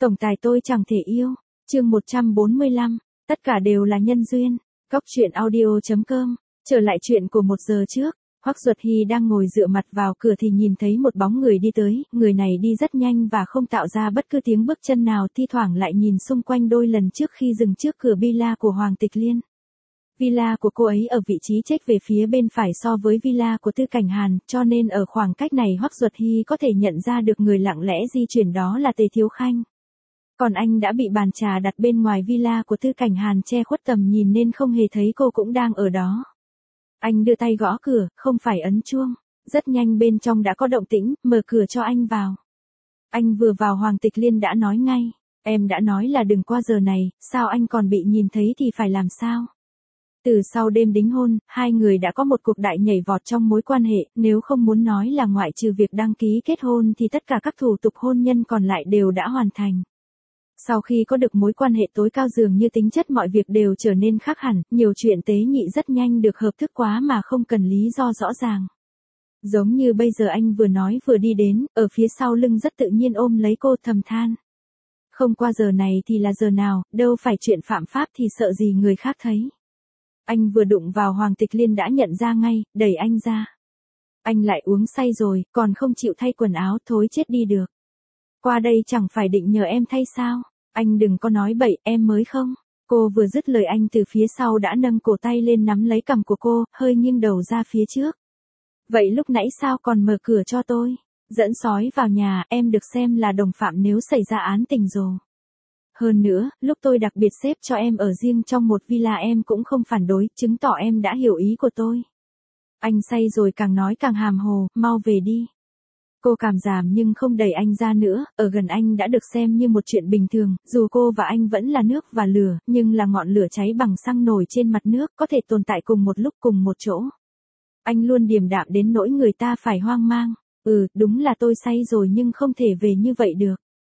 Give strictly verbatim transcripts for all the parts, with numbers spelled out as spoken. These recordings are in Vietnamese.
Tổng tài tôi chẳng thể yêu. Chương một trăm bốn mươi lăm, tất cả đều là nhân duyên. Góc truyện audio chấm com. Trở lại chuyện của một giờ trước, Hoắc Duật Hy đang ngồi dựa mặt vào cửa thì nhìn thấy một bóng người đi tới, người này đi rất nhanh và không tạo ra bất cứ tiếng bước chân nào, thi thoảng lại nhìn xung quanh đôi lần trước khi dừng trước cửa villa của Hoàng Tịch Liên. Villa của cô ấy ở vị trí chết về phía bên phải so với villa của Tư Cảnh Hàn, cho nên ở khoảng cách này Hoắc Duật Hy có thể nhận ra được người lặng lẽ di chuyển đó là Tề Thiếu Khanh. Còn anh đã bị bàn trà đặt bên ngoài villa của Tư Cảnh Hàn che khuất tầm nhìn nên không hề thấy cô cũng đang ở đó. Anh đưa tay gõ cửa, không phải ấn chuông. Rất nhanh bên trong đã có động tĩnh, mở cửa cho anh vào. Anh vừa vào Hoàng Tịch Liên đã nói ngay, em đã nói là đừng qua giờ này, sao anh còn bị nhìn thấy thì phải làm sao? Từ sau đêm đính hôn, hai người đã có một cuộc đại nhảy vọt trong mối quan hệ, nếu không muốn nói là ngoại trừ việc đăng ký kết hôn thì tất cả các thủ tục hôn nhân còn lại đều đã hoàn thành. Sau khi có được mối quan hệ tối cao dường như tính chất mọi việc đều trở nên khác hẳn, nhiều chuyện tế nhị rất nhanh được hợp thức quá mà không cần lý do rõ ràng. Giống như bây giờ anh vừa nói vừa đi đến, ở phía sau lưng rất tự nhiên ôm lấy cô thầm than. Không qua giờ này thì là giờ nào, đâu phải chuyện phạm pháp thì sợ gì người khác thấy. Anh vừa đụng vào Hoàng Tịch Liên đã nhận ra ngay, đẩy anh ra. Anh lại uống say rồi, còn không chịu thay quần áo, thối chết đi được. Qua đây chẳng phải định nhờ em thay sao? Anh đừng có nói bậy, em mới không. Cô vừa dứt lời anh từ phía sau đã nâng cổ tay lên nắm lấy cằm của cô, hơi nghiêng đầu ra phía trước. Vậy lúc nãy sao còn mở cửa cho tôi? Dẫn sói vào nhà, em được xem là đồng phạm nếu xảy ra án tình rồi. Hơn nữa, lúc tôi đặc biệt xếp cho em ở riêng trong một villa em cũng không phản đối, chứng tỏ em đã hiểu ý của tôi. Anh say rồi càng nói càng hàm hồ, mau về đi. Cô cảm giảm nhưng không đẩy anh ra nữa, ở gần anh đã được xem như một chuyện bình thường, dù cô và anh vẫn là nước và lửa, nhưng là ngọn lửa cháy bằng xăng nổi trên mặt nước, có thể tồn tại cùng một lúc cùng một chỗ. Anh luôn điềm đạm đến nỗi người ta phải hoang mang. Ừ, đúng là tôi say rồi nhưng không thể về như vậy được.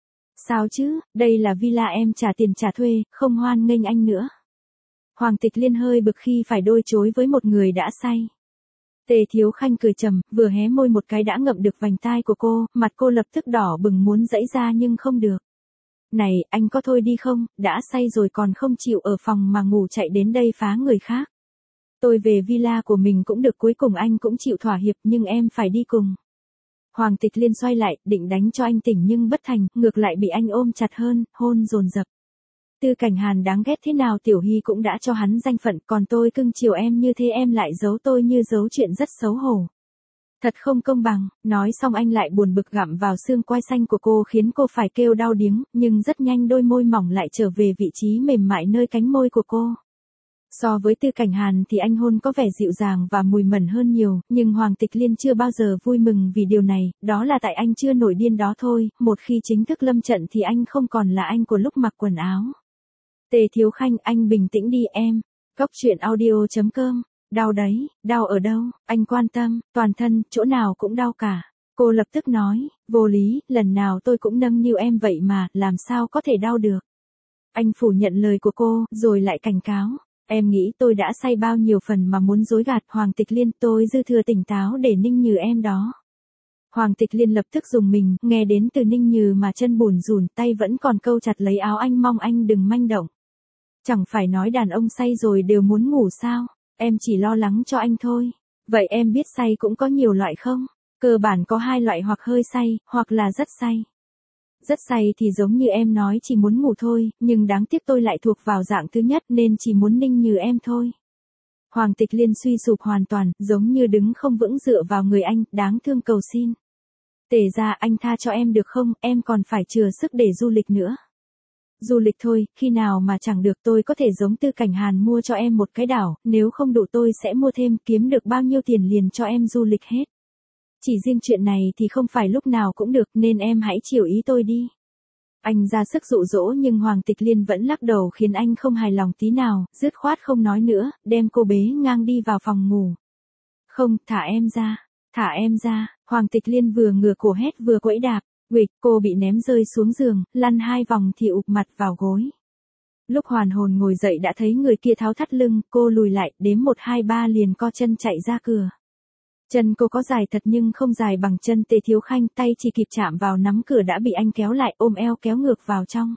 Sao chứ, đây là villa em trả tiền trả thuê, không hoan nghênh anh nữa. Hoàng Tịch Liên hơi bực khi phải đôi chối với một người đã say. Tề Thiếu Khanh cười trầm, vừa hé môi một cái đã ngậm được vành tai của cô, mặt cô lập tức đỏ bừng muốn giãy ra nhưng không được. Này, anh có thôi đi không, đã say rồi còn không chịu ở phòng mà ngủ chạy đến đây phá người khác. Tôi về villa của mình cũng được, cuối cùng anh cũng chịu thỏa hiệp nhưng em phải đi cùng. Hoàng Tịch Liên xoay lại, định đánh cho anh tỉnh nhưng bất thành, ngược lại bị anh ôm chặt hơn, hôn dồn dập. Tư Cảnh Hàn đáng ghét thế nào Tiểu Hy cũng đã cho hắn danh phận, còn tôi cưng chiều em như thế em lại giấu tôi như giấu chuyện rất xấu hổ. Thật không công bằng, nói xong anh lại buồn bực gặm vào xương quai xanh của cô khiến cô phải kêu đau điếng, nhưng rất nhanh đôi môi mỏng lại trở về vị trí mềm mại nơi cánh môi của cô. So với Tư Cảnh Hàn thì anh hôn có vẻ dịu dàng và mùi mẩn hơn nhiều, nhưng Hoàng Tịch Liên chưa bao giờ vui mừng vì điều này, đó là tại anh chưa nổi điên đó thôi, một khi chính thức lâm trận thì anh không còn là anh của lúc mặc quần áo. Tề Thiếu Khanh, anh bình tĩnh đi em. Góc truyện audio chấm com. Đau đấy, đau ở đâu, anh quan tâm, toàn thân, chỗ nào cũng đau cả. Cô lập tức nói, vô lý, lần nào tôi cũng nâng niu em vậy mà, làm sao có thể đau được. Anh phủ nhận lời của cô, rồi lại cảnh cáo. Em nghĩ tôi đã say bao nhiêu phần mà muốn dối gạt Hoàng Tịch Liên, tôi dư thừa tỉnh táo để ninh nhừ em đó. Hoàng Tịch Liên lập tức dùng mình, nghe đến từ ninh nhừ mà chân bủn rủn, tay vẫn còn câu chặt lấy áo anh mong anh đừng manh động. Chẳng phải nói đàn ông say rồi đều muốn ngủ sao, em chỉ lo lắng cho anh thôi. Vậy em biết say cũng có nhiều loại không? Cơ bản có hai loại, hoặc hơi say, hoặc là rất say. Rất say thì giống như em nói chỉ muốn ngủ thôi, nhưng đáng tiếc tôi lại thuộc vào dạng thứ nhất nên chỉ muốn ninh nhừ em thôi. Hoàng Tịch Liên suy sụp hoàn toàn, giống như đứng không vững dựa vào người anh, đáng thương cầu xin. Tề ra, anh tha cho em được không, em còn phải chừa sức để du lịch nữa. Du lịch thôi, khi nào mà chẳng được tôi có thể giống Tư Cảnh Hàn mua cho em một cái đảo, nếu không đủ tôi sẽ mua thêm, kiếm được bao nhiêu tiền liền cho em du lịch hết. Chỉ riêng chuyện này thì không phải lúc nào cũng được nên em hãy chiều ý tôi đi. Anh ra sức dụ dỗ nhưng Hoàng Tịch Liên vẫn lắc đầu khiến anh không hài lòng tí nào, dứt khoát không nói nữa, đem cô bế ngang đi vào phòng ngủ. Không, thả em ra, thả em ra, Hoàng Tịch Liên vừa ngửa cổ hét vừa quẫy đạp, nguịch, cô bị ném rơi xuống giường, lăn hai vòng thì ụp mặt vào gối. Lúc hoàn hồn ngồi dậy đã thấy người kia tháo thắt lưng, cô lùi lại, đếm một hai ba liền co chân chạy ra cửa. Chân cô có dài thật nhưng không dài bằng chân Tề Thiếu Khanh, tay chỉ kịp chạm vào nắm cửa đã bị anh kéo lại ôm eo kéo ngược vào trong.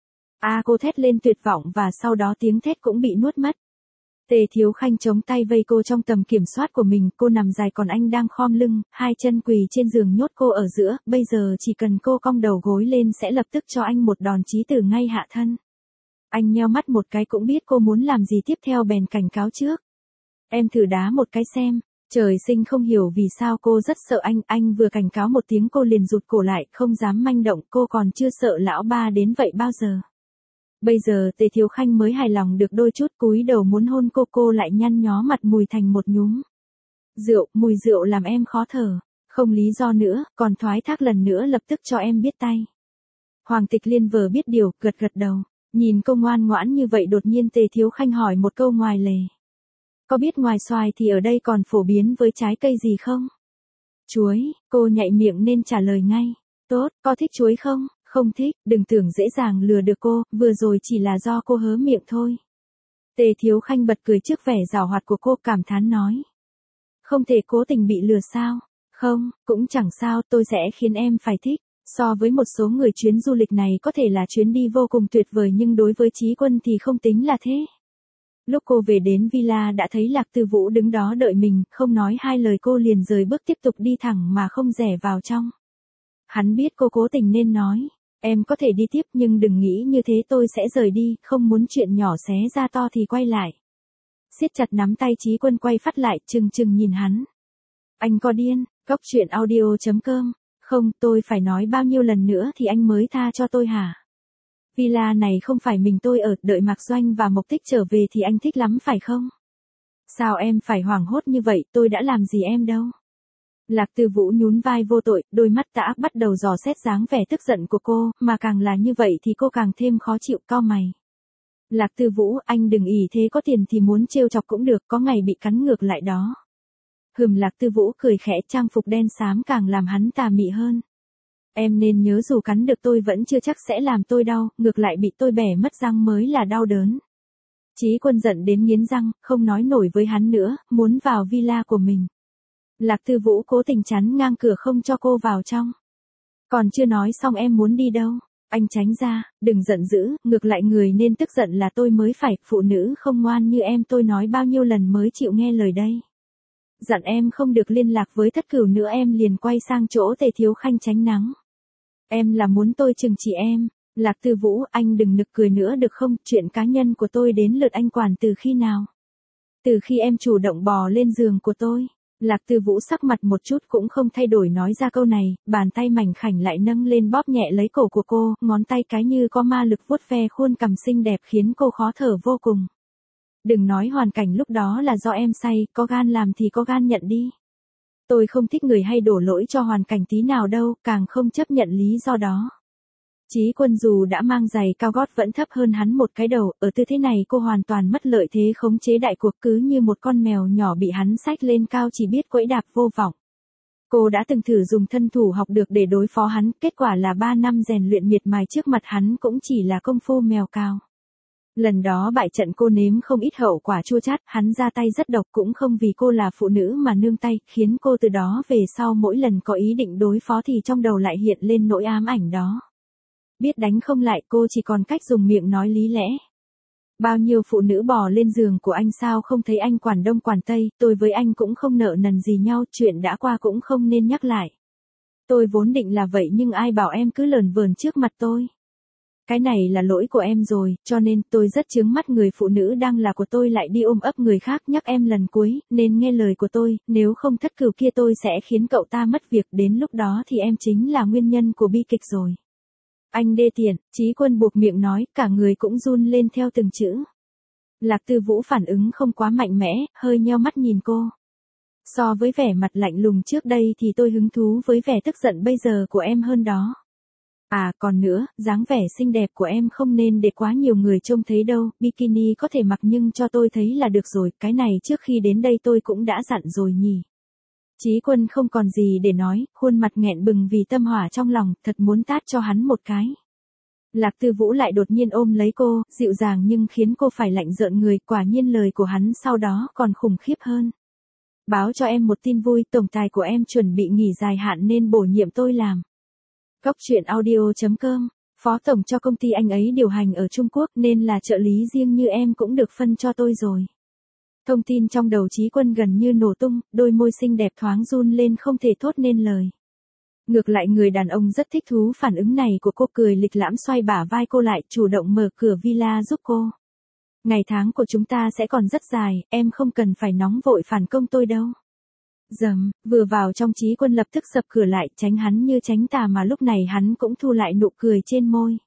A à, cô thét lên tuyệt vọng và sau đó tiếng thét cũng bị nuốt mất. Tề Thiếu Khanh chống tay vây cô trong tầm kiểm soát của mình, cô nằm dài còn anh đang khom lưng, hai chân quỳ trên giường nhốt cô ở giữa, bây giờ chỉ cần cô cong đầu gối lên sẽ lập tức cho anh một đòn chí tử ngay hạ thân. Anh nheo mắt một cái cũng biết cô muốn làm gì tiếp theo bèn cảnh cáo trước. Em thử đá một cái xem. Trời sinh không hiểu vì sao cô rất sợ anh, anh vừa cảnh cáo một tiếng cô liền rụt cổ lại, không dám manh động, cô còn chưa sợ lão ba đến vậy bao giờ. Bây giờ Tề Thiếu Khanh mới hài lòng được đôi chút, cúi đầu muốn hôn cô, cô lại nhăn nhó mặt mùi thành một nhúm. Rượu, mùi rượu làm em khó thở, không lý do nữa, còn thoái thác lần nữa lập tức cho em biết tay. Hoàng Tịch Liên vờ biết điều, gật gật đầu, nhìn cô ngoan ngoãn như vậy đột nhiên Tề Thiếu Khanh hỏi một câu ngoài lề. Có biết ngoài xoài thì ở đây còn phổ biến với trái cây gì không? Chuối, cô nhạy miệng nên trả lời ngay. Tốt, có thích chuối không? Không thích, đừng tưởng dễ dàng lừa được cô, vừa rồi chỉ là do cô hớ miệng thôi. Tề Thiếu Khanh bật cười trước vẻ giảo hoạt của cô, cảm thán nói. Không thể cố tình bị lừa sao? Không, cũng chẳng sao, tôi sẽ khiến em phải thích. So với một số người chuyến du lịch này có thể là chuyến đi vô cùng tuyệt vời nhưng đối với Chí Quân thì không tính là thế. Lúc cô về đến villa đã thấy Lạc Tư Vũ đứng đó đợi mình, không nói hai lời cô liền rời bước tiếp tục đi thẳng mà không rẽ vào trong. Hắn biết cô cố tình nên nói, em có thể đi tiếp nhưng đừng nghĩ như thế tôi sẽ rời đi, không muốn chuyện nhỏ xé ra to thì quay lại. Siết chặt nắm tay Chí Quân quay phát lại, chừng chừng nhìn hắn. Anh có điên, góc truyện audio chấm com, không, tôi phải nói bao nhiêu lần nữa thì anh mới tha cho tôi hả? Villa này không phải mình tôi ở, đợi Mạc Doanh và Mộc Tích trở về thì anh thích lắm phải không? Sao em phải hoảng hốt như vậy, tôi đã làm gì em đâu. Lạc Tư Vũ nhún vai vô tội, đôi mắt tã bắt đầu dò xét dáng vẻ tức giận của cô, mà càng là như vậy thì cô càng thêm khó chịu, cau mày. Lạc Tư Vũ, anh đừng ỷ thế có tiền thì muốn trêu chọc cũng được, có ngày bị cắn ngược lại đó. Hừm, Lạc Tư Vũ cười khẽ, trang phục đen xám càng làm hắn tà mị hơn. Em nên nhớ dù cắn được tôi vẫn chưa chắc sẽ làm tôi đau, ngược lại bị tôi bẻ mất răng mới là đau đớn. Chí Quân giận đến nghiến răng, không nói nổi với hắn nữa, muốn vào villa của mình. Lạc Tư Vũ cố tình chắn ngang cửa không cho cô vào trong. Còn chưa nói xong em muốn đi đâu? Anh tránh ra, đừng giận dữ, ngược lại người nên tức giận là tôi mới phải, phụ nữ không ngoan như em tôi nói bao nhiêu lần mới chịu nghe lời đây. Dặn em không được liên lạc với Thất Cửu nữa em liền quay sang chỗ Tề Thiếu Khanh tránh nắng. Em là muốn tôi trừng trị em. Lạc Tư Vũ, anh đừng nực cười nữa được không, chuyện cá nhân của tôi đến lượt anh quản từ khi nào? Từ khi em chủ động bò lên giường của tôi. Lạc Tư Vũ sắc mặt một chút cũng không thay đổi nói ra câu này, bàn tay mảnh khảnh lại nâng lên bóp nhẹ lấy cổ của cô, ngón tay cái như có ma lực vuốt ve khuôn cằm xinh đẹp khiến cô khó thở vô cùng. Đừng nói hoàn cảnh lúc đó là do em say, có gan làm thì có gan nhận đi. Tôi không thích người hay đổ lỗi cho hoàn cảnh tí nào đâu, càng không chấp nhận lý do đó. Chí Quân dù đã mang giày cao gót vẫn thấp hơn hắn một cái đầu, ở tư thế này cô hoàn toàn mất lợi thế khống chế đại cuộc cứ như một con mèo nhỏ bị hắn xách lên cao chỉ biết quẫy đạp vô vọng. Cô đã từng thử dùng thân thủ học được để đối phó hắn, kết quả là ba năm rèn luyện miệt mài trước mặt hắn cũng chỉ là công phu mèo cao. Lần đó bại trận cô nếm không ít hậu quả chua chát, hắn ra tay rất độc cũng không vì cô là phụ nữ mà nương tay, khiến cô từ đó về sau mỗi lần có ý định đối phó thì trong đầu lại hiện lên nỗi ám ảnh đó. Biết đánh không lại cô chỉ còn cách dùng miệng nói lý lẽ. Bao nhiêu phụ nữ bò lên giường của anh sao không thấy anh quản đông quản tây, tôi với anh cũng không nợ nần gì nhau, chuyện đã qua cũng không nên nhắc lại. Tôi vốn định là vậy nhưng ai bảo em cứ lờn vờn trước mặt tôi. Cái này là lỗi của em rồi, cho nên tôi rất chướng mắt người phụ nữ đang là của tôi lại đi ôm ấp người khác, nhắc em lần cuối, nên nghe lời của tôi, nếu không Thất Cửu kia tôi sẽ khiến cậu ta mất việc, đến lúc đó thì em chính là nguyên nhân của bi kịch rồi. Anh đê tiện, Chí Quân buộc miệng nói, cả người cũng run lên theo từng chữ. Lạc Tư Vũ phản ứng không quá mạnh mẽ, hơi nheo mắt nhìn cô. So với vẻ mặt lạnh lùng trước đây thì tôi hứng thú với vẻ tức giận bây giờ của em hơn đó. À còn nữa, dáng vẻ xinh đẹp của em không nên để quá nhiều người trông thấy đâu, bikini có thể mặc nhưng cho tôi thấy là được rồi, cái này trước khi đến đây tôi cũng đã dặn rồi nhỉ. Chí Quân không còn gì để nói, khuôn mặt nghẹn bừng vì tâm hỏa trong lòng, thật muốn tát cho hắn một cái. Lạc Tư Vũ lại đột nhiên ôm lấy cô, dịu dàng nhưng khiến cô phải lạnh rợn người, quả nhiên lời của hắn sau đó còn khủng khiếp hơn. Báo cho em một tin vui, tổng tài của em chuẩn bị nghỉ dài hạn nên bổ nhiệm tôi làm. Cóc truyện audio chấm com, phó tổng cho công ty anh ấy điều hành ở Trung Quốc nên là trợ lý riêng như em cũng được phân cho tôi rồi. Thông tin trong đầu Chí Quân gần như nổ tung, đôi môi xinh đẹp thoáng run lên không thể thốt nên lời. Ngược lại người đàn ông rất thích thú phản ứng này của cô, cười lịch lãm xoay bả vai cô lại, chủ động mở cửa villa giúp cô. Ngày tháng của chúng ta sẽ còn rất dài, em không cần phải nóng vội phản công tôi đâu. Dầm, vừa vào trong Chí Quân lập tức sập cửa lại, tránh hắn như tránh tà mà lúc này hắn cũng thu lại nụ cười trên môi.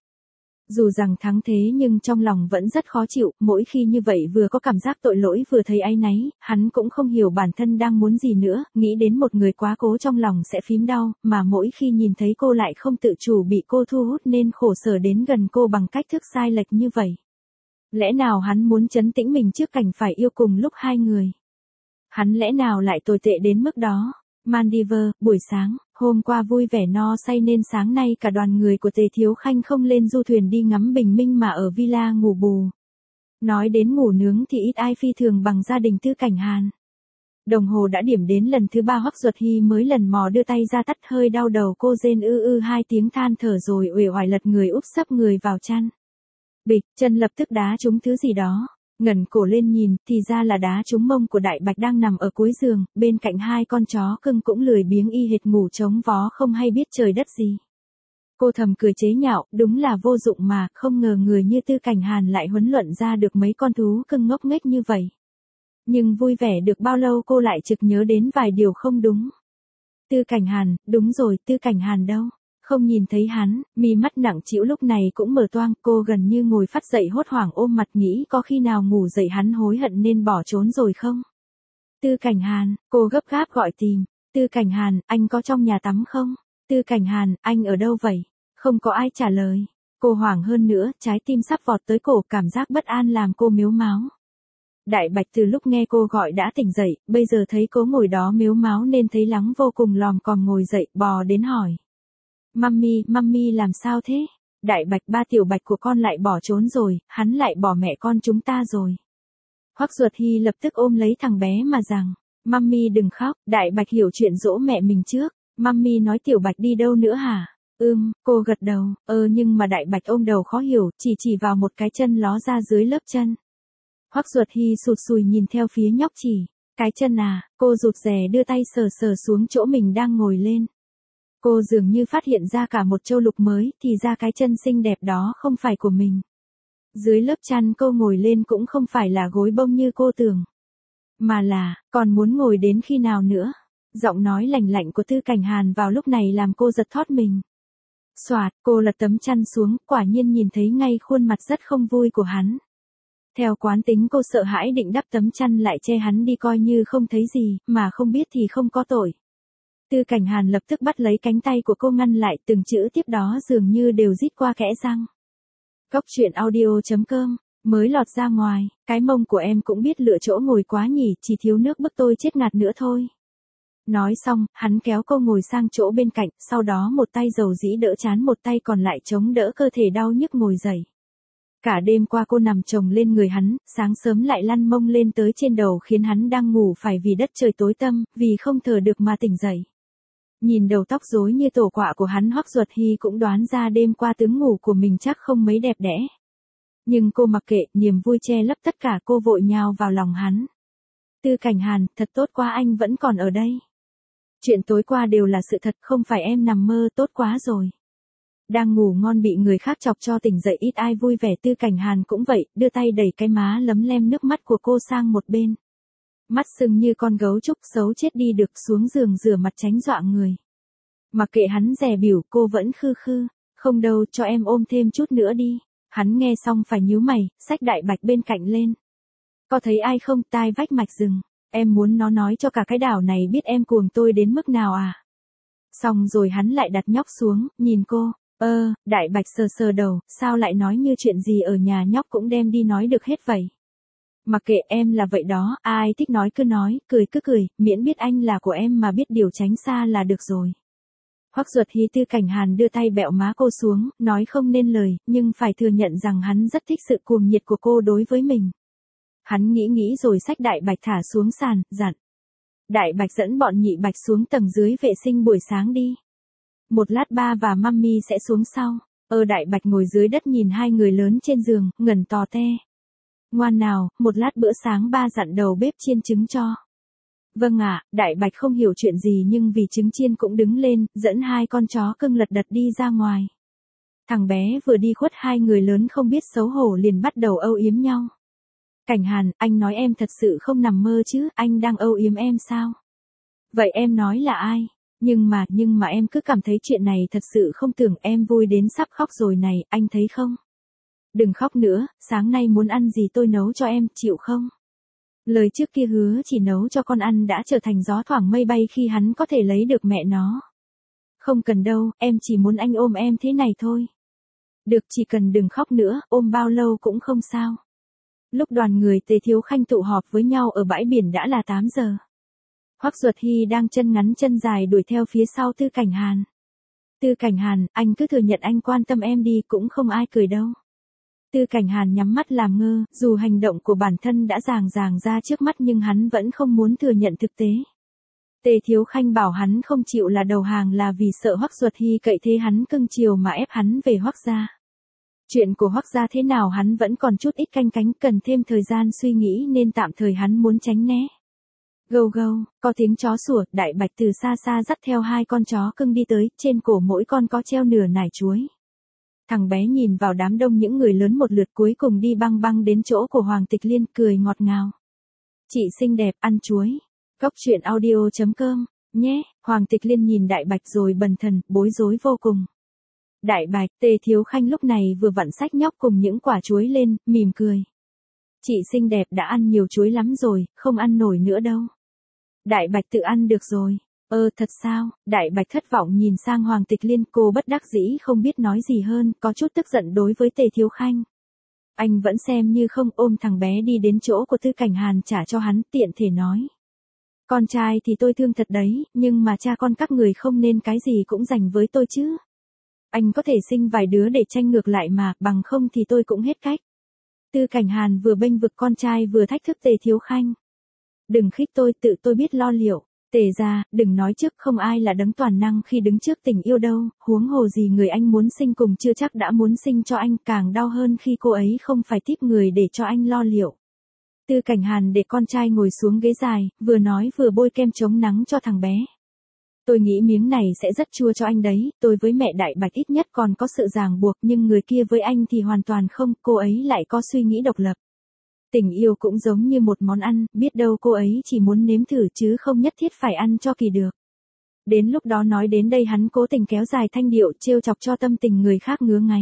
Dù rằng thắng thế nhưng trong lòng vẫn rất khó chịu, mỗi khi như vậy vừa có cảm giác tội lỗi vừa thấy áy náy, hắn cũng không hiểu bản thân đang muốn gì nữa, nghĩ đến một người quá cố trong lòng sẽ phím đau, mà mỗi khi nhìn thấy cô lại không tự chủ bị cô thu hút nên khổ sở đến gần cô bằng cách thức sai lệch như vậy. Lẽ nào hắn muốn trấn tĩnh mình trước cảnh phải yêu cùng lúc hai người? Hắn lẽ nào lại tồi tệ đến mức đó? Maldives, buổi sáng, hôm qua vui vẻ no say nên sáng nay cả đoàn người của Tề Thiếu Khanh không lên du thuyền đi ngắm bình minh mà ở villa ngủ bù. Nói đến ngủ nướng thì ít ai phi thường bằng gia đình Tư Cảnh Hàn. Đồng hồ đã điểm đến lần thứ ba, Hoắc Duật Hy mới lần mò đưa tay ra tắt, hơi đau đầu cô rên ư ư hai tiếng than thở rồi uể oải lật người úp sấp người vào chăn. Bịch, chân lập tức đá trúng thứ gì đó. Ngẩng cổ lên nhìn, thì ra là đá trúng mông của Đại Bạch đang nằm ở cuối giường, bên cạnh hai con chó cưng cũng lười biếng y hệt ngủ trống vó không hay biết trời đất gì. Cô thầm cười chế nhạo, đúng là vô dụng mà, không ngờ người như Tư Cảnh Hàn lại huấn luyện ra được mấy con thú cưng ngốc nghếch như vậy. Nhưng vui vẻ được bao lâu cô lại trực nhớ đến vài điều không đúng. Tư Cảnh Hàn, đúng rồi, Tư Cảnh Hàn đâu? Không nhìn thấy hắn, mi mắt nặng trĩu lúc này cũng mở toang, cô gần như ngồi phát dậy hốt hoảng ôm mặt nghĩ có khi nào ngủ dậy hắn hối hận nên bỏ trốn rồi không? Tư Cảnh Hàn, cô gấp gáp gọi tìm. Tư Cảnh Hàn, anh có trong nhà tắm không? Tư Cảnh Hàn, anh ở đâu vậy? Không có ai trả lời. Cô hoảng hơn nữa, trái tim sắp vọt tới cổ, cảm giác bất an làm cô mếu máo. Đại Bạch từ lúc nghe cô gọi đã tỉnh dậy, bây giờ thấy cô ngồi đó mếu máo nên thấy lắng vô cùng, lòm còm ngồi dậy, bò đến hỏi. Mummy, mummy làm sao thế? Đại Bạch, ba Tiểu Bạch của con lại bỏ trốn rồi, hắn lại bỏ mẹ con chúng ta rồi. Hoắc Duật Hy lập tức ôm lấy thằng bé mà rằng, mummy đừng khóc, Đại Bạch hiểu chuyện dỗ mẹ mình trước. Mummy nói Tiểu Bạch đi đâu nữa hả? Ừm, cô gật đầu, ơ nhưng mà Đại Bạch ôm đầu khó hiểu, chỉ chỉ vào một cái chân ló ra dưới lớp chân. Hoắc Duật Hy sụt sùi nhìn theo phía nhóc chỉ, cái chân à, cô rụt rè đưa tay sờ sờ xuống chỗ mình đang ngồi lên. Cô dường như phát hiện ra cả một châu lục mới, thì ra cái chân xinh đẹp đó không phải của mình. Dưới lớp chăn cô ngồi lên cũng không phải là gối bông như cô tưởng. Mà là, còn muốn ngồi đến khi nào nữa? Giọng nói lạnh lạnh của Tư Cảnh Hàn vào lúc này làm cô giật thót mình. Xoạt, cô lật tấm chăn xuống, quả nhiên nhìn thấy ngay khuôn mặt rất không vui của hắn. Theo quán tính cô sợ hãi định đắp tấm chăn lại che hắn đi coi như không thấy gì, mà không biết thì không có tội. Tư Cảnh Hàn lập tức bắt lấy cánh tay của cô ngăn lại, từng chữ tiếp đó dường như đều rít qua kẽ răng. Cóc truyện audio chấm com, mới lọt ra ngoài, cái mông của em cũng biết lựa chỗ ngồi quá nhỉ, chỉ thiếu nước bức tôi chết ngạt nữa thôi. Nói xong, hắn kéo cô ngồi sang chỗ bên cạnh, sau đó một tay dầu dĩ đỡ chán, một tay còn lại chống đỡ cơ thể đau nhức ngồi dậy. Cả đêm qua cô nằm chồng lên người hắn, sáng sớm lại lăn mông lên tới trên đầu khiến hắn đang ngủ phải vì đất trời tối tăm, vì không thở được mà tỉnh dậy. Nhìn đầu tóc rối như tổ quạ của hắn, Hoắc Duật Hy cũng đoán ra đêm qua tướng ngủ của mình chắc không mấy đẹp đẽ. Nhưng cô mặc kệ, niềm vui che lấp tất cả, cô vội nhào vào lòng hắn. Tư Cảnh Hàn, thật tốt quá anh vẫn còn ở đây. Chuyện tối qua đều là sự thật, không phải em nằm mơ, tốt quá rồi. Đang ngủ ngon bị người khác chọc cho tỉnh dậy ít ai vui vẻ. Tư Cảnh Hàn cũng vậy, đưa tay đẩy cái má lấm lem nước mắt của cô sang một bên. Mắt sưng như con gấu trúc, xấu chết đi được, xuống giường rửa mặt tránh dọa người. Mặc kệ hắn dè bỉu, cô vẫn khư khư, không đâu, cho em ôm thêm chút nữa đi. Hắn nghe xong phải nhíu mày, xách Đại Bạch bên cạnh lên. Có thấy ai không, tai vách mạch rừng, em muốn nó nói cho cả cái đảo này biết em cuồng tôi đến mức nào à. Xong rồi hắn lại đặt nhóc xuống, nhìn cô, ơ, Đại Bạch sờ sờ đầu, sao lại nói như chuyện gì ở nhà nhóc cũng đem đi nói được hết vậy. Mặc kệ em là vậy đó, ai thích nói cứ nói, cười cứ cười, miễn biết anh là của em mà biết điều tránh xa là được rồi. Hoắc Duật Hy. Tư Cảnh Hàn đưa tay bẹo má cô xuống, nói không nên lời, nhưng phải thừa nhận rằng hắn rất thích sự cuồng nhiệt của cô đối với mình. Hắn nghĩ nghĩ rồi xách Đại Bạch thả xuống sàn, dặn. Đại Bạch dẫn bọn Nhị Bạch xuống tầng dưới vệ sinh buổi sáng đi. Một lát ba và mummy sẽ xuống sau. Ơ Đại Bạch ngồi dưới đất nhìn hai người lớn trên giường, ngẩn tò te. Ngoan nào, một lát bữa sáng ba dặn đầu bếp chiên trứng cho. Vâng ạ, Đại Bạch không hiểu chuyện gì nhưng vì trứng chiên cũng đứng lên, dẫn hai con chó cưng lật đật đi ra ngoài. Thằng bé vừa đi khuất hai người lớn không biết xấu hổ liền bắt đầu âu yếm nhau. Cảnh Hàn, anh nói em thật sự không nằm mơ chứ, anh đang âu yếm em sao? Vậy em nói là ai? Nhưng mà, nhưng mà em cứ cảm thấy chuyện này thật sự không tưởng, em vui đến sắp khóc rồi này, anh thấy không? Đừng khóc nữa, sáng nay muốn ăn gì tôi nấu cho em, chịu không? Lời trước kia hứa chỉ nấu cho con ăn đã trở thành gió thoảng mây bay khi hắn có thể lấy được mẹ nó. Không cần đâu, em chỉ muốn anh ôm em thế này thôi. Được, chỉ cần đừng khóc nữa, ôm bao lâu cũng không sao. Lúc đoàn người Tề Thiếu Khanh tụ họp với nhau ở bãi biển đã là tám giờ. Hoắc Duật Hy đang chân ngắn chân dài đuổi theo phía sau Tư Cảnh Hàn. Tư Cảnh Hàn, anh cứ thừa nhận anh quan tâm em đi, cũng không ai cười đâu. Tư Cảnh Hàn nhắm mắt làm ngơ, dù hành động của bản thân đã ràng ràng ra trước mắt nhưng hắn vẫn không muốn thừa nhận thực tế. Tề Thiếu Khanh bảo hắn không chịu là đầu hàng là vì sợ Hoắc Duật Hy cậy thế hắn cưng chiều mà ép hắn về Hoắc gia. Chuyện của Hoắc gia thế nào hắn vẫn còn chút ít canh cánh, cần thêm thời gian suy nghĩ nên tạm thời hắn muốn tránh né. Gâu gâu, có tiếng chó sủa, Đại Bạch từ xa xa dắt theo hai con chó cưng đi tới, trên cổ mỗi con có treo nửa nải chuối. Thằng bé nhìn vào đám đông những người lớn một lượt cuối cùng đi băng băng đến chỗ của Hoàng Tịch Liên, cười ngọt ngào. Chị xinh đẹp, ăn chuối. Cốc truyện audio chấm com, nhé. Hoàng Tịch Liên nhìn Đại Bạch rồi bần thần, bối rối vô cùng. Đại Bạch, Tề Thiếu Khanh lúc này vừa vặn xách nhóc cùng những quả chuối lên, mỉm cười. Chị xinh đẹp đã ăn nhiều chuối lắm rồi, không ăn nổi nữa đâu. Đại Bạch tự ăn được rồi. Ơ thật sao? Đại Bạch thất vọng nhìn sang Hoàng Tịch Liên, cô bất đắc dĩ không biết nói gì hơn, có chút tức giận đối với Tề Thiếu Khanh. Anh vẫn xem như không, ôm thằng bé đi đến chỗ của Tư Cảnh Hàn trả cho hắn, tiện thể nói. Con trai thì tôi thương thật đấy, nhưng mà cha con các người không nên cái gì cũng dành với tôi chứ. Anh có thể sinh vài đứa để tranh ngược lại mà, bằng không thì tôi cũng hết cách. Tư Cảnh Hàn vừa bênh vực con trai vừa thách thức Tề Thiếu Khanh. Đừng khích tôi, tự tôi biết lo liệu. Tề ra, đừng nói trước, không ai là đấng toàn năng khi đứng trước tình yêu đâu, huống hồ gì người anh muốn sinh cùng chưa chắc đã muốn sinh cho anh, càng đau hơn khi cô ấy không phải tiếp người để cho anh lo liệu. Tư Cảnh Hàn để con trai ngồi xuống ghế dài, vừa nói vừa bôi kem chống nắng cho thằng bé. Tôi nghĩ miếng này sẽ rất chua cho anh đấy, tôi với mẹ Đại Bạch ít nhất còn có sự ràng buộc nhưng người kia với anh thì hoàn toàn không, cô ấy lại có suy nghĩ độc lập. Tình yêu cũng giống như một món ăn, biết đâu cô ấy chỉ muốn nếm thử chứ không nhất thiết phải ăn cho kỳ được. Đến lúc đó nói đến đây hắn cố tình kéo dài thanh điệu trêu chọc cho tâm tình người khác ngứa ngáy.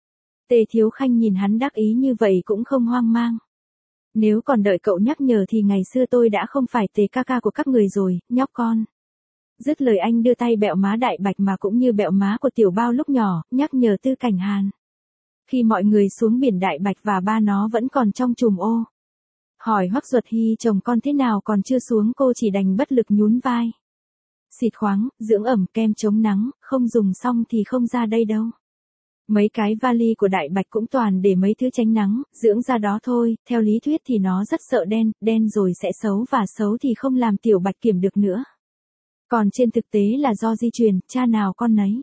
Tề Thiếu Khanh nhìn hắn đắc ý như vậy cũng không hoang mang. Nếu còn đợi cậu nhắc nhở thì ngày xưa tôi đã không phải Tề ca ca của các người rồi, nhóc con. Dứt lời anh đưa tay bẹo má Đại Bạch mà cũng như bẹo má của Tiểu Bao lúc nhỏ, nhắc nhở Tư Cảnh Hàn. Khi mọi người xuống biển Đại Bạch và ba nó vẫn còn trong chùm ô. Hỏi Hoắc Duật Hy chồng con thế nào còn chưa xuống, cô chỉ đành bất lực nhún vai. Xịt khoáng, dưỡng ẩm, kem chống nắng, không dùng xong thì không ra đây đâu. Mấy cái vali của Đại Bạch cũng toàn để mấy thứ tránh nắng, dưỡng da đó thôi, theo lý thuyết thì nó rất sợ đen, đen rồi sẽ xấu và xấu thì không làm Tiểu Bạch kiểm được nữa. Còn trên thực tế là do di truyền, cha nào con nấy.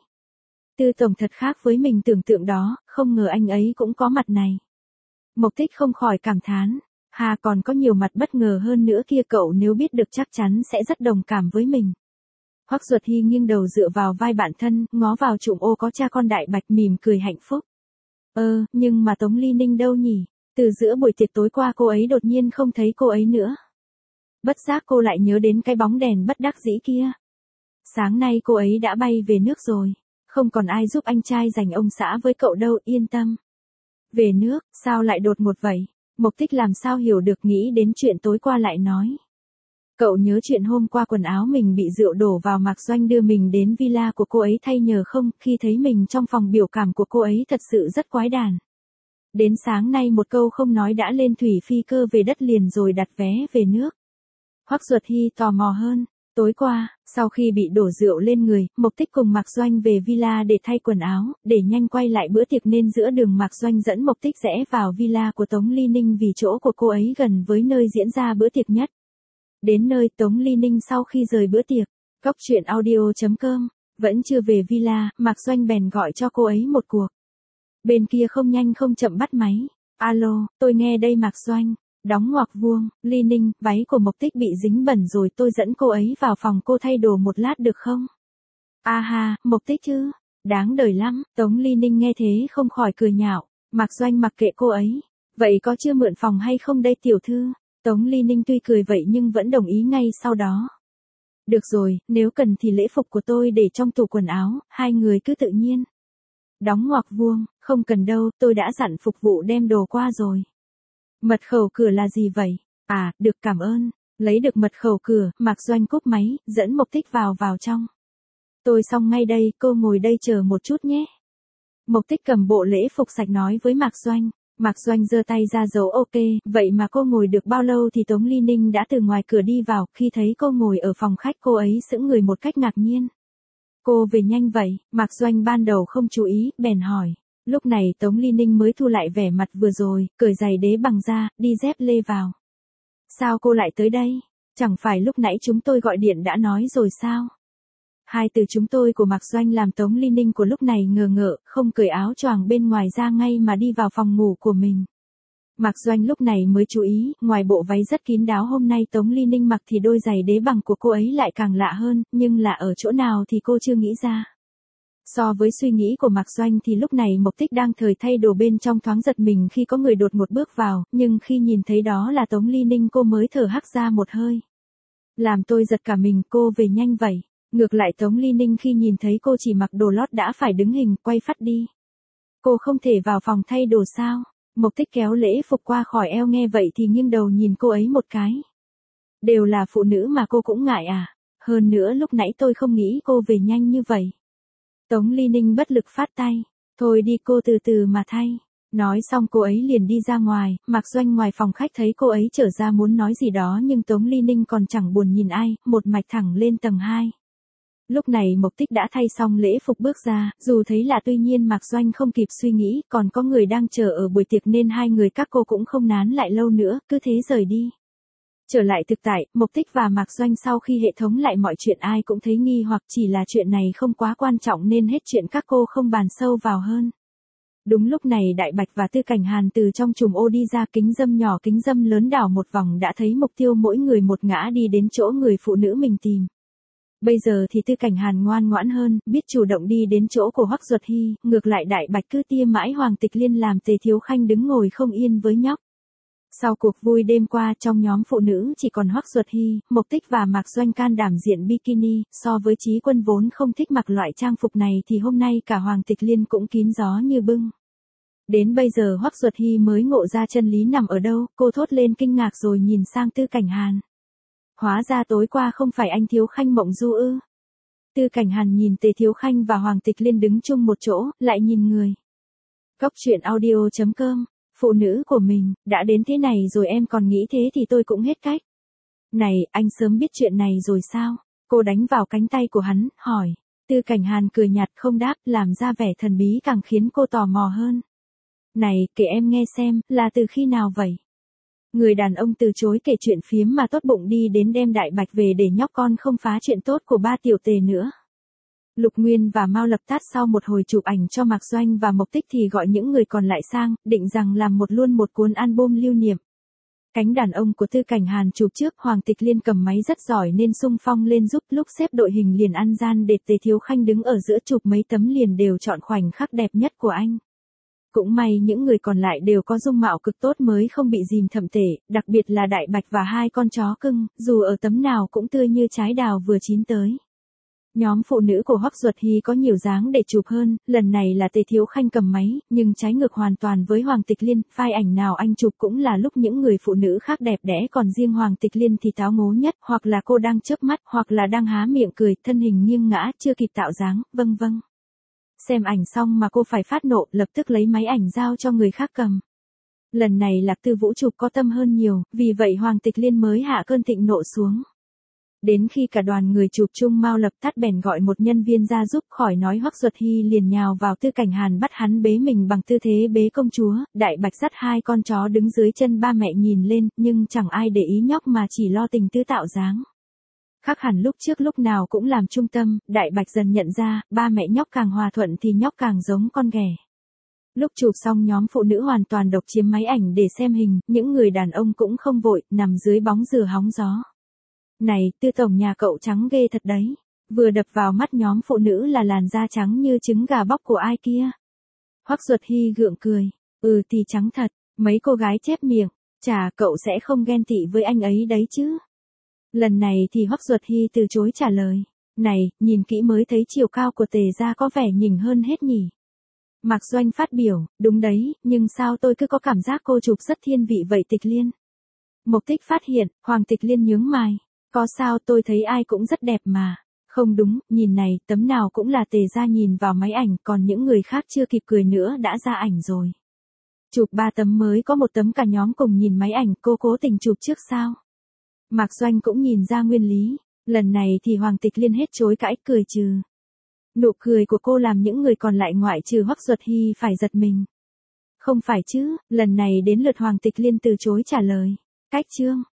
Tư Tổng thật khác với mình tưởng tượng đó, không ngờ anh ấy cũng có mặt này. Mộc Tích không khỏi cảm thán, hà còn có nhiều mặt bất ngờ hơn nữa kia, cậu nếu biết được chắc chắn sẽ rất đồng cảm với mình. Hoắc Duật Hy nghiêng đầu dựa vào vai bạn thân, ngó vào chùm ô có cha con Đại Bạch mỉm cười hạnh phúc. Ơ, nhưng mà Tống Ly Ninh đâu nhỉ? Từ giữa buổi tiệc tối qua cô ấy đột nhiên không thấy cô ấy nữa. Bất giác cô lại nhớ đến cái bóng đèn bất đắc dĩ kia. Sáng nay cô ấy đã bay về nước rồi. Không còn ai giúp anh trai giành ông xã với cậu đâu, yên tâm. Về nước, sao lại đột ngột vậy? Mộc Tích làm sao hiểu được, nghĩ đến chuyện tối qua lại nói. Cậu nhớ chuyện hôm qua quần áo mình bị rượu đổ vào, Mạc Doanh đưa mình đến villa của cô ấy thay nhờ không, khi thấy mình trong phòng biểu cảm của cô ấy thật sự rất quái đản. Đến sáng nay một câu không nói đã lên thủy phi cơ về đất liền rồi đặt vé về nước. Hoắc Duật Hy tò mò hơn. Tối qua, sau khi bị đổ rượu lên người, Mộc Tích cùng Mạc Doanh về villa để thay quần áo, để nhanh quay lại bữa tiệc nên giữa đường Mạc Doanh dẫn Mộc Tích rẽ vào villa của Tống Ly Ninh vì chỗ của cô ấy gần với nơi diễn ra bữa tiệc nhất. Đến nơi Tống Ly Ninh sau khi rời bữa tiệc, Cóc truyện audio chấm com, vẫn chưa về villa, Mạc Doanh bèn gọi cho cô ấy một cuộc. Bên kia không nhanh không chậm bắt máy. Alo, tôi nghe đây Mạc Doanh. Đóng ngoặc vuông, Ly Ninh, váy của Mộc Tích bị dính bẩn rồi, tôi dẫn cô ấy vào phòng cô thay đồ một lát được không? A ha, Mộc Tích chứ? Đáng đời lắm. Tống Ly Ninh nghe thế không khỏi cười nhạo. Mạc Doanh mặc kệ cô ấy. Vậy có chưa mượn phòng hay không đây tiểu thư? Tống Ly Ninh tuy cười vậy nhưng vẫn đồng ý ngay sau đó. Được rồi, nếu cần thì lễ phục của tôi để trong tủ quần áo, hai người cứ tự nhiên. Đóng ngoặc vuông, không cần đâu, tôi đã dặn phục vụ đem đồ qua rồi. Mật khẩu cửa là gì vậy? À, được cảm ơn. Lấy được mật khẩu cửa, Mạc Doanh cúp máy, dẫn Mộc Tích vào vào trong. Tôi xong ngay đây, cô ngồi đây chờ một chút nhé. Mộc Tích cầm bộ lễ phục sạch nói với Mạc Doanh. Mạc Doanh giơ tay ra dấu ok, vậy mà cô ngồi được bao lâu thì Tống Ly Ninh đã từ ngoài cửa đi vào, khi thấy cô ngồi ở phòng khách cô ấy sững người một cách ngạc nhiên. Cô về nhanh vậy, Mạc Doanh ban đầu không chú ý, bèn hỏi. Lúc này Tống Ly Ninh mới thu lại vẻ mặt vừa rồi, cởi giày đế bằng da, đi dép lê vào. Sao cô lại tới đây? Chẳng phải lúc nãy chúng tôi gọi điện đã nói rồi sao? Hai từ chúng tôi của Mạc Doanh làm Tống Ly Ninh của lúc này ngờ ngợ, không cởi áo choàng bên ngoài ra ngay mà đi vào phòng ngủ của mình. Mạc Doanh lúc này mới chú ý, ngoài bộ váy rất kín đáo hôm nay Tống Ly Ninh mặc thì đôi giày đế bằng của cô ấy lại càng lạ hơn, nhưng là ở chỗ nào thì cô chưa nghĩ ra. So với suy nghĩ của Mạc Doanh thì lúc này Mộc Tích đang thời thay đồ bên trong thoáng giật mình khi có người đột một bước vào, nhưng khi nhìn thấy đó là Tống Ly Ninh cô mới thở hắt ra một hơi. Làm tôi giật cả mình, cô về nhanh vậy. Ngược lại Tống Ly Ninh khi nhìn thấy cô chỉ mặc đồ lót đã phải đứng hình, quay phát đi. Cô không thể vào phòng thay đồ sao? Mộc Tích kéo lễ phục qua khỏi eo nghe vậy thì nghiêng đầu nhìn cô ấy một cái. Đều là phụ nữ mà cô cũng ngại à? Hơn nữa lúc nãy tôi không nghĩ cô về nhanh như vậy. Tống Ly Ninh bất lực phát tay. Thôi đi cô từ từ mà thay. Nói xong cô ấy liền đi ra ngoài, Mạc Doanh ngoài phòng khách thấy cô ấy trở ra muốn nói gì đó nhưng Tống Ly Ninh còn chẳng buồn nhìn ai, một mạch thẳng lên tầng hai. Lúc này Mộc Tích đã thay xong lễ phục bước ra, dù thấy lạ tuy nhiên Mạc Doanh không kịp suy nghĩ, còn có người đang chờ ở buổi tiệc nên hai người các cô cũng không nán lại lâu nữa, cứ thế rời đi. Trở lại thực tại, Mộc Tích và Mạc Doanh sau khi hệ thống lại mọi chuyện ai cũng thấy nghi hoặc chỉ là chuyện này không quá quan trọng nên hết chuyện các cô không bàn sâu vào hơn. Đúng lúc này Đại Bạch và Tư Cảnh Hàn từ trong chùm ô đi ra, kính dâm nhỏ kính dâm lớn đảo một vòng đã thấy mục tiêu mỗi người một ngã đi đến chỗ người phụ nữ mình tìm. Bây giờ thì Tư Cảnh Hàn ngoan ngoãn hơn, biết chủ động đi đến chỗ của Hoắc Duật Hy, ngược lại Đại Bạch cứ tia mãi Hoàng Tịch Liên làm Tề Thiếu Khanh đứng ngồi không yên với nhóc. Sau cuộc vui đêm qua trong nhóm phụ nữ chỉ còn Hoắc Duật Hy, Mộc Tích và Mạc Doanh can đảm diện bikini, so với Chí Quân vốn không thích mặc loại trang phục này thì hôm nay cả Hoàng Tịch Liên cũng kín gió như bưng. Đến bây giờ Hoắc Duật Hy mới ngộ ra chân lý nằm ở đâu, cô thốt lên kinh ngạc rồi nhìn sang Tư Cảnh Hàn. Hóa ra tối qua không phải anh Thiếu Khanh mộng du ư. Tư Cảnh Hàn nhìn Tề Thiếu Khanh và Hoàng Tịch Liên đứng chung một chỗ, lại nhìn người. Cóc truyện audio chấm com, phụ nữ của mình, đã đến thế này rồi em còn nghĩ thế thì tôi cũng hết cách. Này, anh sớm biết chuyện này rồi sao? Cô đánh vào cánh tay của hắn, hỏi. Tư Cảnh Hàn cười nhạt không đáp, làm ra vẻ thần bí càng khiến cô tò mò hơn. Này, kể em nghe xem, là từ khi nào vậy? Người đàn ông từ chối kể chuyện phiếm mà tốt bụng đi đến đem Đại Bạch về để nhóc con không phá chuyện tốt của ba tiểu tề nữa. Lục Nguyên và Mao Lập Tát sau một hồi chụp ảnh cho Mạc Doanh và Mộc Tích thì gọi những người còn lại sang, định rằng làm một luôn một cuốn album lưu niệm. Cánh đàn ông của Tư Cảnh Hàn chụp trước, Hoàng Tịch Liên cầm máy rất giỏi nên xung phong lên giúp, lúc xếp đội hình liền ăn gian để Tề Thiếu Khanh đứng ở giữa chụp mấy tấm liền đều chọn khoảnh khắc đẹp nhất của anh. Cũng may những người còn lại đều có dung mạo cực tốt mới không bị dìm thậm tệ, đặc biệt là Đại Bạch và hai con chó cưng, dù ở tấm nào cũng tươi như trái đào vừa chín tới. Nhóm phụ nữ của Hoắc Duật Hy có nhiều dáng để chụp hơn, lần này là Tề Thiếu Khanh cầm máy, nhưng trái ngược hoàn toàn với Hoàng Tịch Liên, file ảnh nào anh chụp cũng là lúc những người phụ nữ khác đẹp đẽ còn riêng Hoàng Tịch Liên thì táo ngố nhất, hoặc là cô đang chớp mắt, hoặc là đang há miệng cười, thân hình nghiêng ngã, chưa kịp tạo dáng, vâng vâng. Xem ảnh xong mà cô phải phát nộ, lập tức lấy máy ảnh giao cho người khác cầm. Lần này Lạc Tư Vũ chụp có tâm hơn nhiều, vì vậy Hoàng Tịch Liên mới hạ cơn thịnh nộ xuống. Đến khi cả đoàn người chụp chung Mao Lập Tát bèn gọi một nhân viên ra giúp, khỏi nói Hoắc Duật Hy liền nhào vào Tư Cảnh Hàn bắt hắn bế mình bằng tư thế bế công chúa, Đại Bạch dắt hai con chó đứng dưới chân ba mẹ nhìn lên, nhưng chẳng ai để ý nhóc mà chỉ lo tình tứ tạo dáng. Khác hẳn lúc trước lúc nào cũng làm trung tâm, Đại Bạch dần nhận ra, ba mẹ nhóc càng hòa thuận thì nhóc càng giống con ghẻ. Lúc chụp xong nhóm phụ nữ hoàn toàn độc chiếm máy ảnh để xem hình, những người đàn ông cũng không vội, nằm dưới bóng dừa hóng gió. Này, Tư tổng nhà cậu trắng ghê thật đấy. Vừa đập vào mắt nhóm phụ nữ là làn da trắng như trứng gà bóc của ai kia. Hoắc Duật Hy gượng cười. Ừ thì trắng thật, mấy cô gái chép miệng. Chà, cậu sẽ không ghen tị với anh ấy đấy chứ. Lần này thì Hoắc Duật Hy từ chối trả lời. Này, nhìn kỹ mới thấy chiều cao của Tề gia có vẻ nhỉnh hơn hết nhỉ. Mạc Doanh phát biểu, đúng đấy, nhưng sao tôi cứ có cảm giác cô chụp rất thiên vị vậy Tịch Liên. Mộc Tích phát hiện, Hoàng Tịch Liên nhướng mày. Có sao tôi thấy ai cũng rất đẹp mà. Không đúng, nhìn này, tấm nào cũng là Tề gia nhìn vào máy ảnh, còn những người khác chưa kịp cười nữa đã ra ảnh rồi. Chụp ba tấm mới có một tấm cả nhóm cùng nhìn máy ảnh, cô cố tình chụp trước sao? Mạc Doanh cũng nhìn ra nguyên lý, lần này thì Hoàng Tịch Liên hết chối cãi cười trừ. Nụ cười của cô làm những người còn lại ngoại trừ Hoắc Duật Hy phải giật mình. Không phải chứ, lần này đến lượt Hoàng Tịch Liên từ chối trả lời. Cách chương